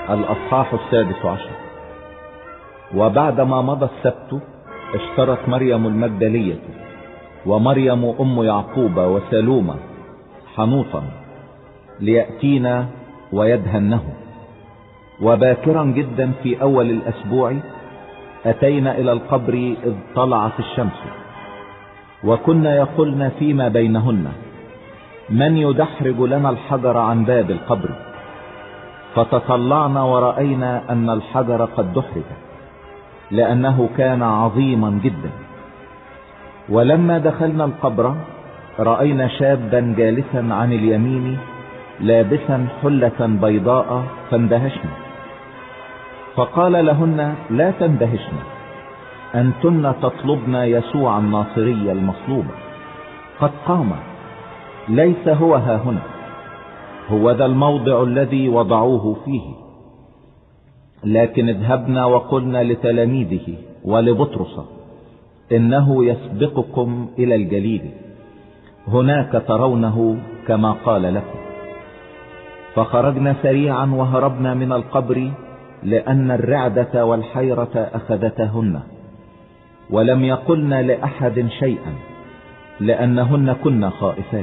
الأصحاح 16. وبعدما مضى السبت اشترت مريم المجدلية ومريم أم يعقوب وسلومة حنوطا ليأتينا ويدهنه. وباكرا جدا في أول الأسبوع أتينا إلى القبر إذ طلعت الشمس، وكنا يقولن فيما بينهن: من يدحرج لنا الحجر عن باب القبر؟ فتطلعنا ورأينا أن الحجر قد دحرج، لأنه كان عظيما جدا. ولما دخلنا القبر رأينا شابا جالسا عن اليمين لابسا حلة بيضاء فاندهشنا. فقال لهن: لا تندهشن، أنتن تطلبن يسوع الناصري المصلوب، قد قام، ليس هو هاهنا، هو ذا الموضع الذي وضعوه فيه. لكن اذهبنا وقلنا لتلاميذه ولبطرس: إنه يسبقكم إلى الجليل، هناك ترونه كما قال لكم. فخرجنا سريعا وهربنا من القبر، لأن الرعدة والحيرة أخذتهن، ولم يقلن لأحد شيئا، لأنهن كن خائفات.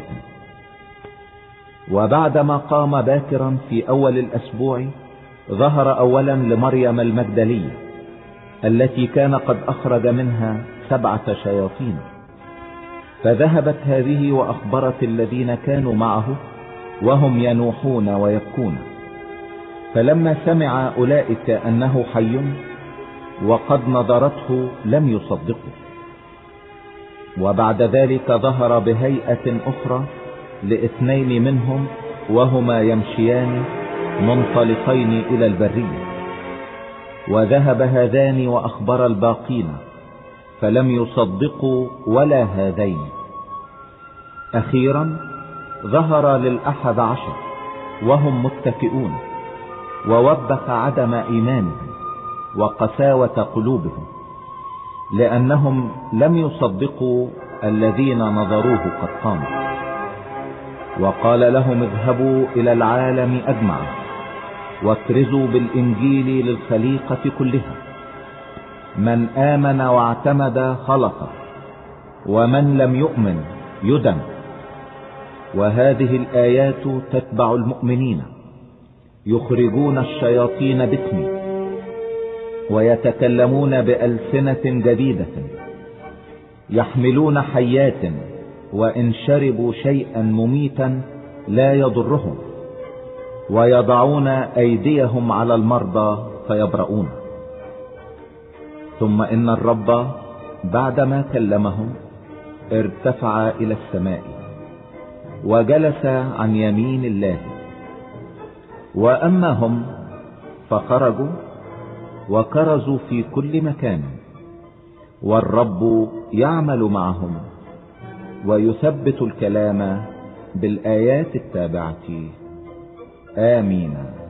وبعدما قام باكرا في أول الأسبوع ظهر أولا لمريم المجدلية، التي كان قد أخرج منها 7 شياطين. فذهبت هذه وأخبرت الذين كانوا معه وهم ينوحون ويبكون. فلما سمع أولئك أنه حي وقد نظرته لم يصدقوا. وبعد ذلك ظهر بهيئة أخرى ل2 منهم وهما يمشيان منطلقين إلى البرية. وذهب هذان وأخبر الباقين، فلم يصدقوا ولا هذين. أخيرا ظهر لل11 وهم متكئون، ووبخ عدم إيمانهم وقساوة قلوبهم، لأنهم لم يصدقوا الذين نظروه قد قام. وقال لهم: اذهبوا إلى العالم أجمع واكرزوا بالإنجيل للخليقة كلها. من آمن واعتمد خلص، ومن لم يؤمن يدم. وهذه الآيات تتبع المؤمنين: يخرجون الشياطين باسمي، ويتكلمون بألسنة جديدة، يحملون حيات، وإن شربوا شيئا مميتا لا يضرهم، ويضعون أيديهم على المرضى فيبرؤون. ثم إن الرب بعدما كلمهم ارتفع إلى السماء وجلس عن يمين الله. وأما هم فخرجوا وكرزوا في كل مكان، والرب يعمل معهم ويثبت الكلام بالآيات التابعة. آمين.